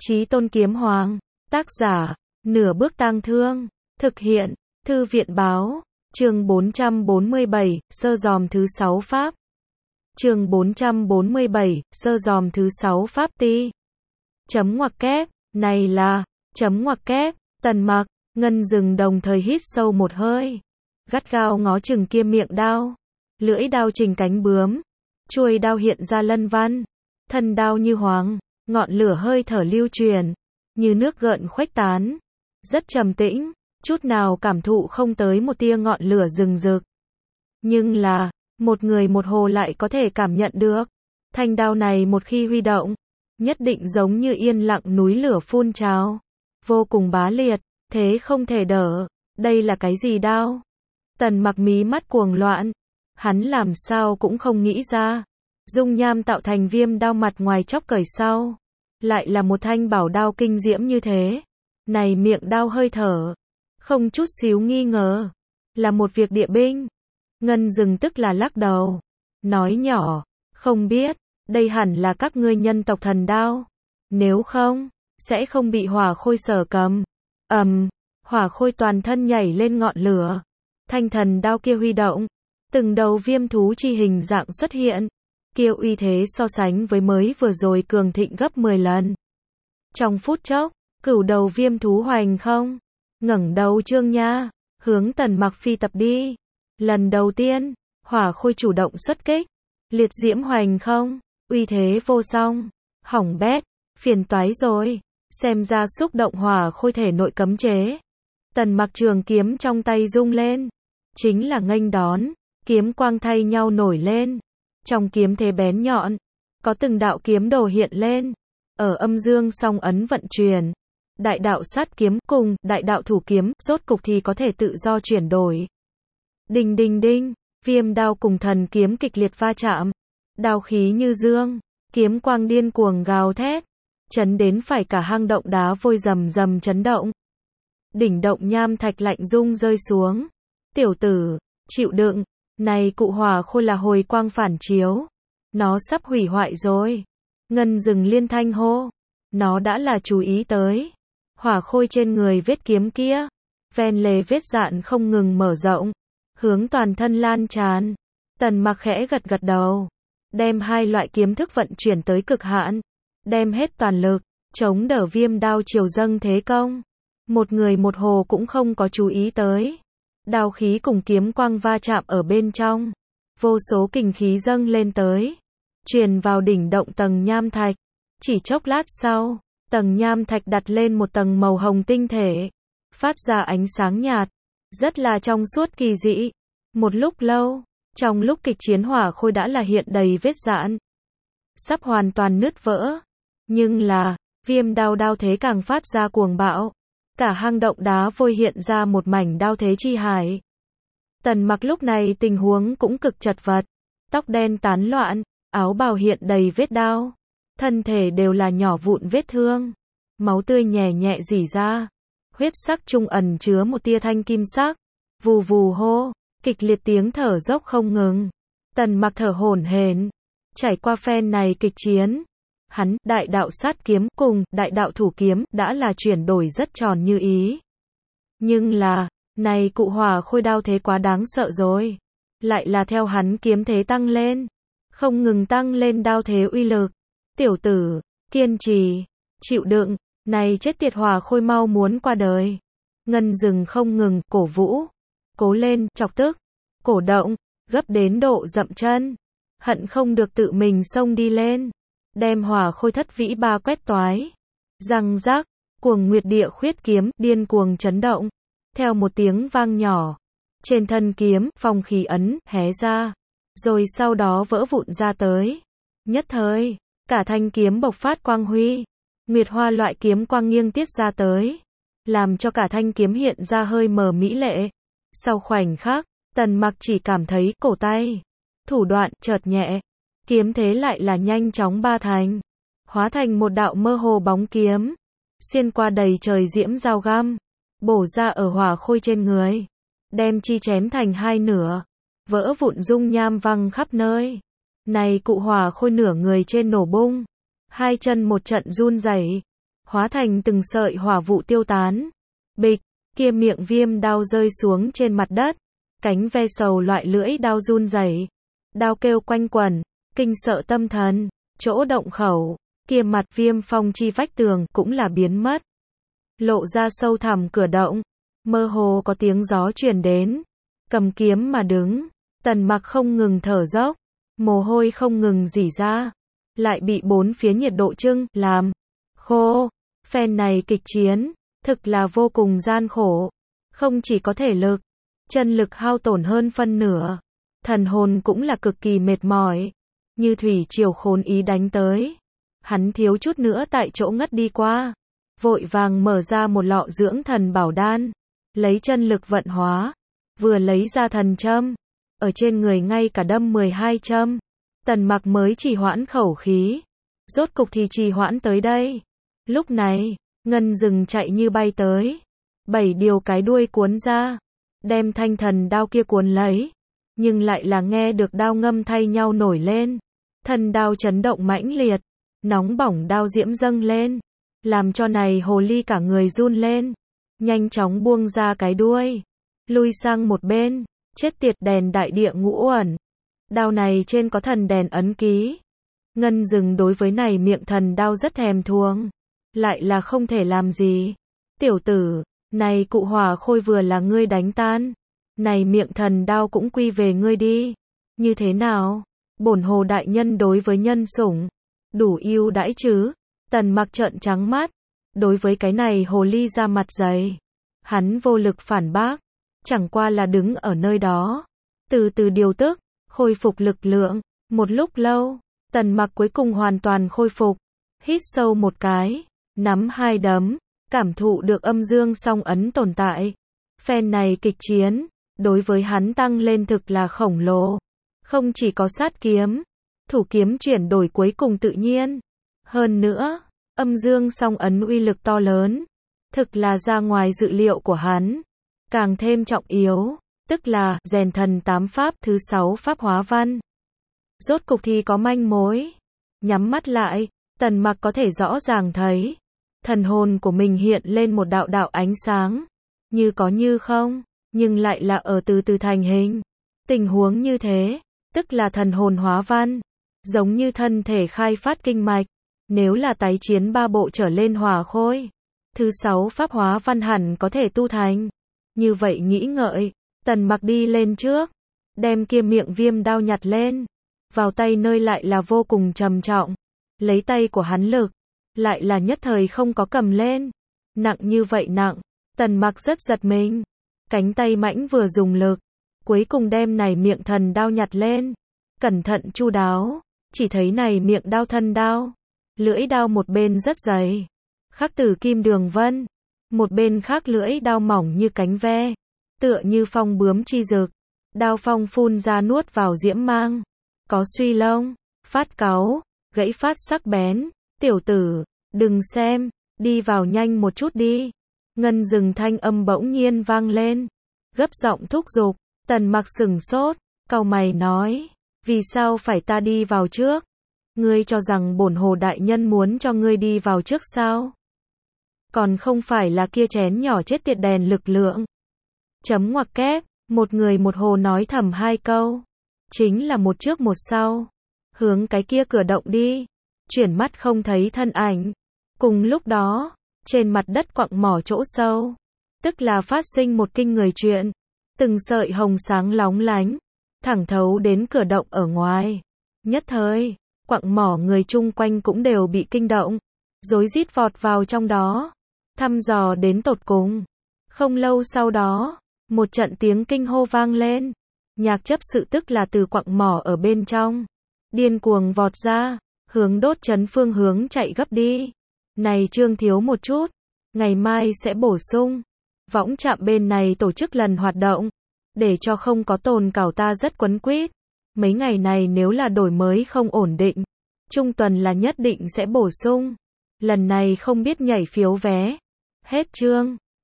Chí Tôn Kiếm Hoàng. Tác giả, Nửa Bước Tang Thương. Thực hiện, Thư viện Báo. Chương 447, sơ dòm thứ 6 Pháp. Chương 447, sơ dòm thứ 6 Pháp ti. Chấm ngoặc kép, này là, chấm ngoặc kép, Tần Mặc, Ngân Dừng đồng thời hít sâu một hơi. Gắt gao ngó chừng kia miệng đao. Lưỡi đao trình cánh bướm. Chuôi đao hiện ra lân văn. Thân đao như hoàng, ngọn lửa hơi thở lưu truyền. Như nước gợn khuếch tán. Rất trầm tĩnh, chút nào cảm thụ không tới một tia ngọn lửa rừng rực. Nhưng là, một người một hồ lại có thể cảm nhận được. Thanh đao này một khi huy động, nhất định giống như yên lặng núi lửa phun trào. Vô cùng bá liệt, thế không thể đỡ. Đây là cái gì đao? Tần Mặc mí mắt cuồng loạn. Hắn làm sao cũng không nghĩ ra. Dung nham tạo thành viêm đao mặt ngoài chóc cởi sau. Lại là một thanh bảo đao kinh diễm như thế. Này miệng đao hơi thở. Không chút xíu nghi ngờ. Là một việc địa binh. Ngân Dừng tức là lắc đầu. Nói nhỏ. Không biết. Đây hẳn là các ngươi nhân tộc thần đao. Nếu không, sẽ không bị hỏa khôi sở cầm. Hỏa khôi toàn thân nhảy lên ngọn lửa. Thanh thần đao kia huy động. Từng đầu viêm thú chi hình dạng xuất hiện. Kia uy thế so sánh với mới vừa rồi cường thịnh gấp 10 lần. Trong phút chốc, cửu đầu viêm thú hoành không. Ngẩng đầu trương nha. Hướng Tần Mặc phi tập đi. Lần đầu tiên, hỏa khôi chủ động xuất kích. Liệt diễm hoành không. Uy thế vô song. Hỏng bét. Phiền toái rồi. Xem ra xúc động hỏa khôi thể nội cấm chế. Tần Mặc trường kiếm trong tay rung lên. Chính là nghênh đón. Kiếm quang thay nhau nổi lên. Trong kiếm thế bén nhọn. Có từng đạo kiếm đồ hiện lên. Ở âm dương song ấn vận chuyển. Đại đạo sát kiếm cùng đại đạo thủ kiếm rốt cục thì có thể tự do chuyển đổi. Đinh đinh đinh. Viêm đao cùng thần kiếm kịch liệt va chạm. Đao khí như dương. Kiếm quang điên cuồng gào thét. Chấn đến phải cả hang động đá vôi rầm rầm chấn động. Đỉnh động nham thạch lạnh rung rơi xuống. Tiểu tử, chịu đựng. Này cụ hỏa khôi là hồi quang phản chiếu. Nó sắp hủy hoại rồi. Ngân Dừng liên thanh hô. Nó đã là chú ý tới. Hỏa khôi trên người vết kiếm kia. Ven lề vết dạn không ngừng mở rộng. Hướng toàn thân lan tràn. Tần Mặc khẽ gật gật đầu. Đem hai loại kiếm thức vận chuyển tới cực hạn. Đem hết toàn lực. Chống đỡ viêm đao chiều dâng thế công. Một người một hồ cũng không có chú ý tới. Đao khí cùng kiếm quang va chạm ở bên trong. Vô số kình khí dâng lên tới. Truyền vào đỉnh động tầng nham thạch. Chỉ chốc lát sau, tầng nham thạch đặt lên một tầng màu hồng tinh thể. Phát ra ánh sáng nhạt. Rất là trong suốt kỳ dị. Một lúc lâu, trong lúc kịch chiến hỏa khôi đã là hiện đầy vết dạn. Sắp hoàn toàn nứt vỡ. Nhưng là, viêm đao đao thế càng phát ra cuồng bạo. Cả hang động đá vôi hiện ra một mảnh đao thế chi hải. Tần Mặc lúc này tình huống cũng cực chật vật. Tóc đen tán loạn, áo bào hiện đầy vết đao. Thân thể đều là nhỏ vụn vết thương. Máu tươi nhè nhẹ rỉ ra. Huyết sắc trung ẩn chứa một tia thanh kim sắc. Vù vù hô, kịch liệt tiếng thở dốc không ngừng. Tần Mặc thở hổn hển. Trải qua phen này kịch chiến. Hắn, đại đạo sát kiếm cùng đại đạo thủ kiếm đã là chuyển đổi rất tròn như ý. Nhưng là, này cụ hỏa khôi đao thế quá đáng sợ rồi. Lại là theo hắn kiếm thế tăng lên. Không ngừng tăng lên đao thế uy lực. Tiểu tử, kiên trì, chịu đựng, này chết tiệt hỏa khôi mau muốn qua đời. Ngân Dừng không ngừng, cổ vũ. Cố lên, chọc tức. Cổ động, gấp đến độ dậm chân. Hận không được tự mình xông đi lên. Đem hỏa khôi thất vĩ ba quét toái. Răng rác, cuồng nguyệt địa khuyết kiếm, điên cuồng chấn động. Theo một tiếng vang nhỏ. Trên thân kiếm, phong khí ấn, hé ra. Rồi sau đó vỡ vụn ra tới. Nhất thời, cả thanh kiếm bộc phát quang huy. Nguyệt hoa loại kiếm quang nghiêng tiết ra tới. Làm cho cả thanh kiếm hiện ra hơi mờ mỹ lệ. Sau khoảnh khắc, Tần Mặc chỉ cảm thấy cổ tay. Thủ đoạn, chợt nhẹ. Kiếm thế lại là nhanh chóng ba thành. Hóa thành một đạo mơ hồ bóng kiếm. Xuyên qua đầy trời diễm dao găm. Bổ ra ở hỏa khôi trên người. Đem chi chém thành hai nửa. Vỡ vụn dung nham văng khắp nơi. Này cụ hỏa khôi nửa người trên nổ bung. Hai chân một trận run rẩy. hóa thành từng sợi hỏa vụ tiêu tán. Bịch, kia miệng viêm đao rơi xuống trên mặt đất, cánh ve sầu loại lưỡi đao run rẩy, đao kêu quanh quẩn, kinh sợ tâm thần, chỗ động khẩu, kia mặt viêm phong chi vách tường cũng là biến mất. Lộ ra sâu thẳm cửa động, mơ hồ có tiếng gió truyền đến, cầm kiếm mà đứng, Tần Mặc không ngừng thở dốc, mồ hôi không ngừng rỉ ra, lại bị bốn phía nhiệt độ trưng làm khô. Phen này kịch chiến, thực là vô cùng gian khổ, không chỉ có thể lực, chân lực hao tổn hơn phân nửa, thần hồn cũng là cực kỳ mệt mỏi, như thủy triều khốn ý đánh tới. Hắn thiếu chút nữa tại chỗ ngất đi qua, vội vàng mở ra một lọ dưỡng thần bảo đan, lấy chân lực vận hóa, vừa lấy ra thần châm, ở trên người ngay cả đâm 12 châm. Tần Mặc mới trì hoãn khẩu khí, rốt cục thì trì hoãn tới đây. Lúc này, ngân rừng chạy như bay tới, 7 điều cái đuôi cuốn ra, đem thanh thần đao kia cuốn lấy, nhưng lại là nghe được đao ngâm thay nhau nổi lên, thần đao chấn động mãnh liệt, nóng bỏng đao diễm dâng lên, làm cho này hồ ly cả người run lên, nhanh chóng buông ra cái đuôi, lui sang một bên. Chết tiệt, đèn đại địa ngũ uẩn, đao này trên có thần đèn ấn ký. Ngân rừng đối với này miệng thần đao rất thèm thuồng, lại là không thể làm gì. Tiểu tử, này cụ hỏa khôi vừa là ngươi đánh tan, này miệng thần đao cũng quy về ngươi đi. Như thế nào? Bổn hồ đại nhân đối với nhân sủng, đủ ưu đãi chứ? Tần Mặc trợn trắng mắt, đối với cái này hồ ly ra mặt dày, hắn vô lực phản bác, chẳng qua là đứng ở nơi đó, từ từ điều tức, khôi phục lực lượng. Một lúc lâu, Tần Mặc cuối cùng hoàn toàn khôi phục, hít sâu một cái, nắm hai đấm, cảm thụ được âm dương song ấn tồn tại. Phen này kịch chiến, đối với hắn tăng lên thực là khổng lồ, không chỉ có sát kiếm, thủ kiếm chuyển đổi cuối cùng tự nhiên. Hơn nữa, âm dương song ấn uy lực to lớn, thực là ra ngoài dự liệu của hắn. Càng thêm trọng yếu, tức là rèn thần 8 pháp thứ 6 pháp hóa văn. Rốt cục thì có manh mối. Nhắm mắt lại, Tần Mặc có thể rõ ràng thấy, thần hồn của mình hiện lên một đạo đạo ánh sáng, như có như không, nhưng lại là ở từ từ thành hình. Tình huống như thế, tức là thần hồn hóa văn, giống như thân thể khai phát kinh mạch. Nếu là tái chiến 3 bộ trở lên hỏa khôi, thứ 6 pháp hóa văn hẳn có thể tu thành. Như vậy nghĩ ngợi, Tần Mặc đi lên trước, đem kia miệng viêm đao nhặt lên, vào tay nơi lại là vô cùng trầm trọng, lấy tay của hắn lực, lại là nhất thời không có cầm lên, nặng như vậy nặng, Tần Mặc rất giật mình, cánh tay mãnh vừa dùng lực, cuối cùng đem này miệng thần đao nhặt lên, cẩn thận chu đáo, chỉ thấy này miệng đao thân đao, lưỡi đao một bên rất dày, khắc từ kim đường vân, một bên khác lưỡi đao mỏng như cánh ve, tựa như phong bướm chi rực, đao phong phun ra nuốt vào diễm mang, có suy lông, phát cáu, gãy phát sắc bén. Tiểu tử, đừng xem, đi vào nhanh một chút đi. Ngân rừng thanh âm bỗng nhiên vang lên, gấp giọng thúc giục. Tần Mặc sừng sốt, cau mày nói, vì sao phải ta đi vào trước? Ngươi cho rằng bổn hồ đại nhân muốn cho ngươi đi vào trước sao? Còn không phải là kia chén nhỏ chết tiệt đèn lực lượng. Chấm ngoặc kép, một người một hồ nói thầm hai câu, chính là một trước một sau, hướng cái kia cửa động đi, chuyển mắt không thấy thân ảnh. Cùng lúc đó, trên mặt đất quặng mỏ chỗ sâu, tức là phát sinh một kinh người chuyện, từng sợi hồng sáng lóng lánh, thẳng thấu đến cửa động ở ngoài. Nhất thời, quặng mỏ người chung quanh cũng đều bị kinh động, rối rít vọt vào trong đó, thăm dò đến tột cùng. Không lâu sau đó, một trận tiếng kinh hô vang lên, Nhạc chấp sự tức là từ quặng mỏ ở bên trong, điên cuồng vọt ra, hướng đốt trấn phương hướng chạy gấp đi. Này Trương thiếu một chút, ngày mai sẽ bổ sung. Võng trạm bên này tổ chức lần hoạt động, để cho không có tồn cảo ta rất quấn quýt. Mấy ngày này nếu là đổi mới không ổn định, trung tuần là nhất định sẽ bổ sung. Lần này không biết nhảy phiếu vé. Hết chương.